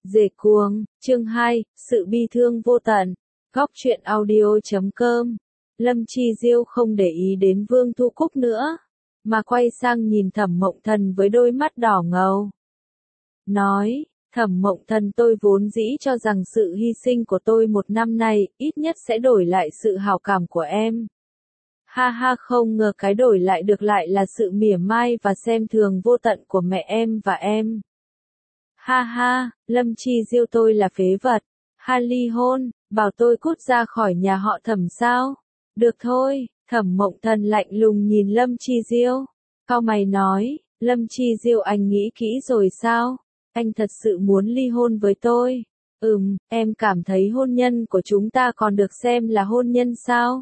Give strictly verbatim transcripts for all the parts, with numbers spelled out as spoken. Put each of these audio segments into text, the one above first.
Dề cuồng, chương hai, sự bi thương vô tận. Góc truyện audio chấm com. Lâm Chi Diêu không để ý đến Vương Thu Cúc nữa, mà quay sang nhìn Thẩm Mộng Thần với đôi mắt đỏ ngầu. Nói, Thẩm Mộng Thần, tôi vốn dĩ cho rằng sự hy sinh của tôi một năm nay, ít nhất sẽ đổi lại sự hảo cảm của em. Ha ha, không ngờ cái đổi lại được lại là sự mỉa mai và xem thường vô tận của mẹ em và em. Ha ha, Lâm Chi Diêu, tôi là phế vật. Ha, ly hôn, bảo tôi cút ra khỏi nhà họ Thẩm sao? Được thôi. Thẩm Mộng Thần lạnh lùng nhìn Lâm Chi Diêu. Cau mày nói, Lâm Chi Diêu, anh nghĩ kỹ rồi sao? Anh thật sự muốn ly hôn với tôi? Ừm, em cảm thấy hôn nhân của chúng ta còn được xem là hôn nhân sao?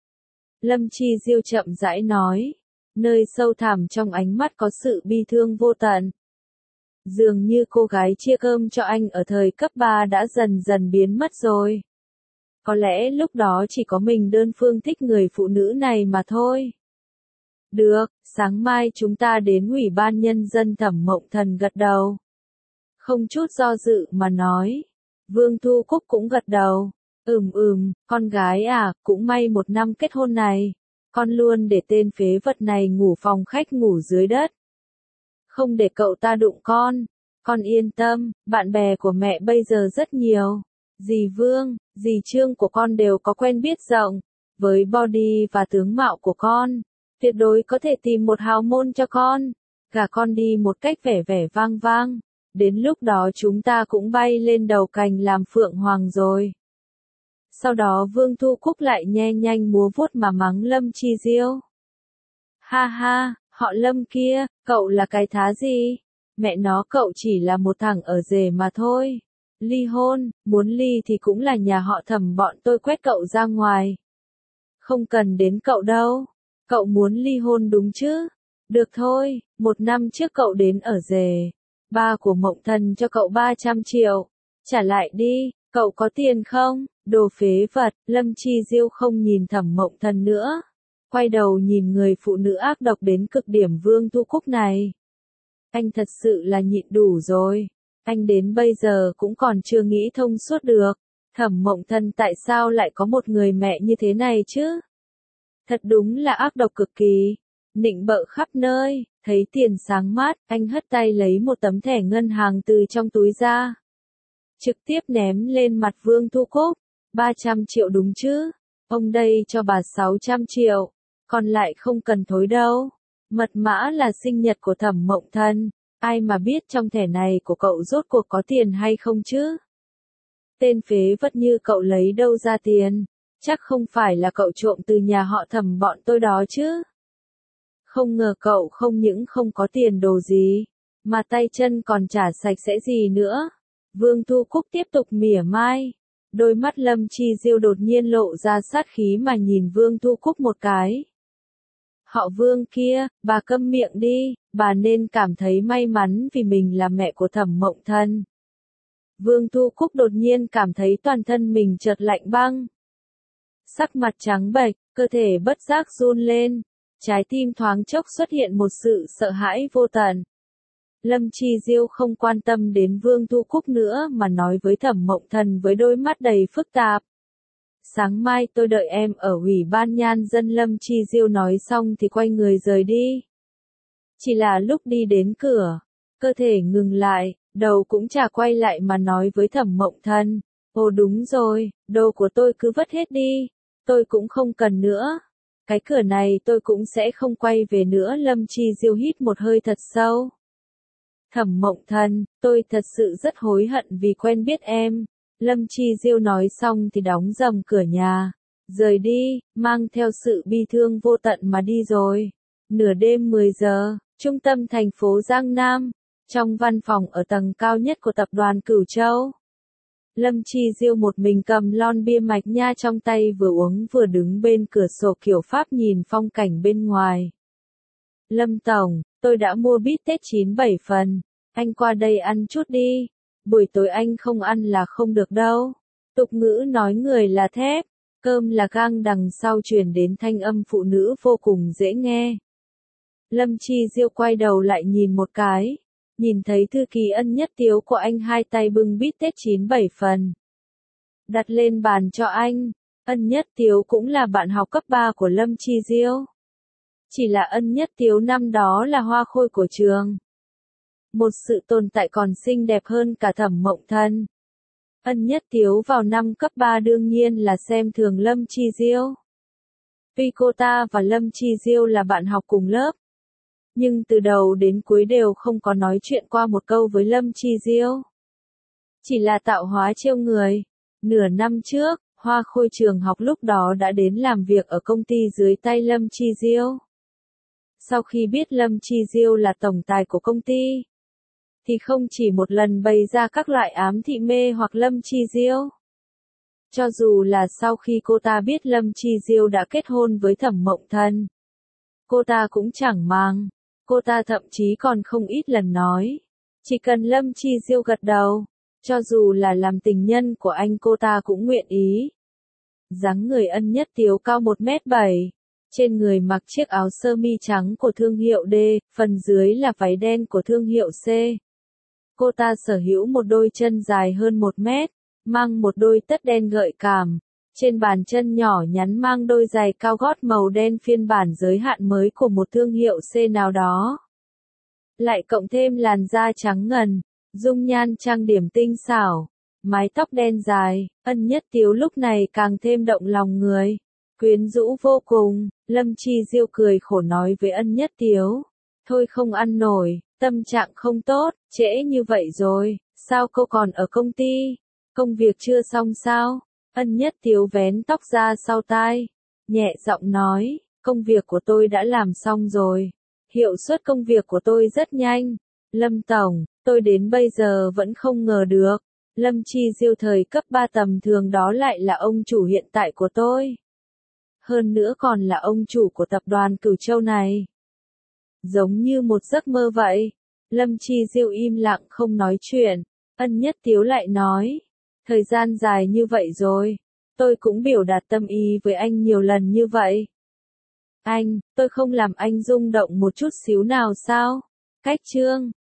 Lâm Chi Diêu chậm rãi nói, nơi sâu thẳm trong ánh mắt có sự bi thương vô tận. Dường như cô gái chia cơm cho anh ở thời cấp ba đã dần dần biến mất rồi. Có lẽ lúc đó chỉ có mình đơn phương thích người phụ nữ này mà thôi. Được, sáng mai chúng ta đến Ủy ban Nhân dân. Thẩm Mộng Thần gật đầu. Không chút do dự mà nói. Vương Thu Cúc cũng gật đầu. Ừm ừm, con gái à, cũng may một năm kết hôn này, con luôn để tên phế vật này ngủ phòng khách ngủ dưới đất. Không để cậu ta đụng con. Con yên tâm, bạn bè của mẹ bây giờ rất nhiều. Dì Vương, dì Trương của con đều có quen biết rộng. Với body và tướng mạo của con, tuyệt đối có thể tìm một hào môn cho con. Gả con đi một cách vẻ vẻ vang vang. Đến lúc đó chúng ta cũng bay lên đầu cành làm phượng hoàng rồi. Sau đó Vương Thu Cúc lại nhe nhanh múa vuốt mà mắng Lâm Chi Diêu. Ha ha, họ Lâm kia, cậu là cái thá gì? Mẹ nó, cậu chỉ là một thằng ở rể mà thôi. Ly hôn, muốn ly thì cũng là nhà họ Thẩm bọn tôi quét cậu ra ngoài. Không cần đến cậu đâu. Cậu muốn ly hôn đúng chứ? Được thôi, một năm trước cậu đến ở rể. Ba của Mộng Thần cho cậu ba trăm triệu. Trả lại đi, cậu có tiền không? Đồ phế vật. Lâm Chi Diêu không nhìn Thẩm Mộng Thần nữa. Quay đầu nhìn người phụ nữ ác độc đến cực điểm Vương Thu Cúc này. Anh thật sự là nhịn đủ rồi. Anh đến bây giờ cũng còn chưa nghĩ thông suốt được. Thẩm Mộng Thần tại sao lại có một người mẹ như thế này chứ? Thật đúng là ác độc cực kỳ. Nịnh bợ khắp nơi. Thấy tiền sáng mát, anh hất tay lấy một tấm thẻ ngân hàng từ trong túi ra. Trực tiếp ném lên mặt Vương Thu Cúc. ba trăm triệu đúng chứ? Ông đây cho bà sáu trăm triệu. Còn lại không cần thối đâu. Mật mã là sinh nhật của Thẩm Mộng Thần. Ai mà biết trong thẻ này của cậu rốt cuộc có tiền hay không chứ? Tên phế vật như cậu lấy đâu ra tiền? Chắc không phải là cậu trộm từ nhà họ Thẩm bọn tôi đó chứ? Không ngờ cậu không những không có tiền đồ gì, mà tay chân còn trả sạch sẽ gì nữa. Vương Thu Cúc tiếp tục mỉa mai. Đôi mắt Lâm Chi Diêu đột nhiên lộ ra sát khí mà nhìn Vương Thu Cúc một cái. Họ Vương kia, bà câm miệng đi, bà nên cảm thấy may mắn vì mình là mẹ của Thẩm Mộng Thần. Vương Thu Cúc đột nhiên cảm thấy toàn thân mình chợt lạnh băng. Sắc mặt trắng bệch, cơ thể bất giác run lên, trái tim thoáng chốc xuất hiện một sự sợ hãi vô tận. Lâm Chi Diêu không quan tâm đến Vương Thu Cúc nữa mà nói với Thẩm Mộng Thần với đôi mắt đầy phức tạp. Sáng mai tôi đợi em ở Ủy ban Nhân dân. Lâm Chi Diêu nói xong thì quay người rời đi. Chỉ là lúc đi đến cửa, cơ thể ngừng lại, đầu cũng chả quay lại mà nói với Thẩm Mộng Thần. Ồ đúng rồi, đồ của tôi cứ vứt hết đi, tôi cũng không cần nữa. Cái cửa này tôi cũng sẽ không quay về nữa. Lâm Chi Diêu hít một hơi thật sâu. Thẩm Mộng Thần, tôi thật sự rất hối hận vì quen biết em. Lâm Chi Diêu nói xong thì đóng rầm cửa nhà, rời đi, mang theo sự bi thương vô tận mà đi rồi. Nửa đêm mười giờ, trung tâm thành phố Giang Nam, trong văn phòng ở tầng cao nhất của tập đoàn Cửu Châu. Lâm Chi Diêu một mình cầm lon bia mạch nha trong tay vừa uống vừa đứng bên cửa sổ kiểu Pháp nhìn phong cảnh bên ngoài. Lâm Tổng, tôi đã mua bít tết chín bảy phần, anh qua đây ăn chút đi. Buổi tối anh không ăn là không được đâu. Tục ngữ nói người là thép, cơm là gang, đằng sau truyền đến thanh âm phụ nữ vô cùng dễ nghe. Lâm Chi Diêu quay đầu lại nhìn một cái. nhìn thấy thư ký Ân Nhất Tiếu của anh hai tay bưng bít tết chín bảy phần. Đặt lên bàn cho anh, Ân Nhất Tiếu cũng là bạn học cấp ba của Lâm Chi Diêu. Chỉ là Ân Nhất Tiếu năm đó là hoa khôi của trường. Một sự tồn tại còn xinh đẹp hơn cả Thẩm Mộng Thần. Ân Nhất Tiếu vào năm cấp ba đương nhiên là xem thường Lâm Chi Diêu. Tuy cô ta và Lâm Chi Diêu là bạn học cùng lớp, nhưng từ đầu đến cuối đều không có nói chuyện qua một câu với Lâm Chi Diêu. Chỉ là tạo hóa trêu người. Nửa năm trước, hoa khôi trường học lúc đó đã đến làm việc ở công ty dưới tay Lâm Chi Diêu. Sau khi biết Lâm Chi Diêu là tổng tài của công ty, thì không chỉ một lần bày ra các loại ám thị mê hoặc Lâm Chi Diêu. Cho dù là sau khi cô ta biết Lâm Chi Diêu đã kết hôn với Thẩm Mộng Thần, cô ta cũng chẳng màng. Cô ta thậm chí còn không ít lần nói, chỉ cần Lâm Chi Diêu gật đầu, cho dù là làm tình nhân của anh cô ta cũng nguyện ý. Dáng người Ân Nhất Tiếu cao một mét bảy, trên người mặc chiếc áo sơ mi trắng của thương hiệu D, phần dưới là váy đen của thương hiệu C. Cô ta sở hữu một đôi chân dài hơn một mét, mang một đôi tất đen gợi cảm. Trên bàn chân nhỏ nhắn mang đôi giày cao gót màu đen phiên bản giới hạn mới của một thương hiệu C nào đó. Lại cộng thêm làn da trắng ngần, dung nhan trang điểm tinh xảo, mái tóc đen dài, Ân Nhất Tiếu lúc này càng thêm động lòng người. Quyến rũ vô cùng, Lâm Chi Diêu cười khổ nói với Ân Nhất Tiếu. Thôi không ăn nổi, tâm trạng không tốt, trễ như vậy rồi, sao cô còn ở công ty? Công việc chưa xong sao? Ân Nhất Tiếu vén tóc ra sau tai, nhẹ giọng nói, công việc của tôi đã làm xong rồi. Hiệu suất công việc của tôi rất nhanh. Lâm Tổng, tôi đến bây giờ vẫn không ngờ được. Lâm Chi Diêu thời cấp ba tầm thường đó lại là ông chủ hiện tại của tôi. Hơn nữa còn là ông chủ của tập đoàn Cửu Châu này. Giống như một giấc mơ vậy. Lâm Chi Diêu im lặng không nói chuyện. Ân Nhất Tiếu lại nói, thời gian dài như vậy rồi, tôi cũng biểu đạt tâm ý với anh nhiều lần như vậy. Anh, tôi không làm anh rung động một chút xíu nào sao? Cách chương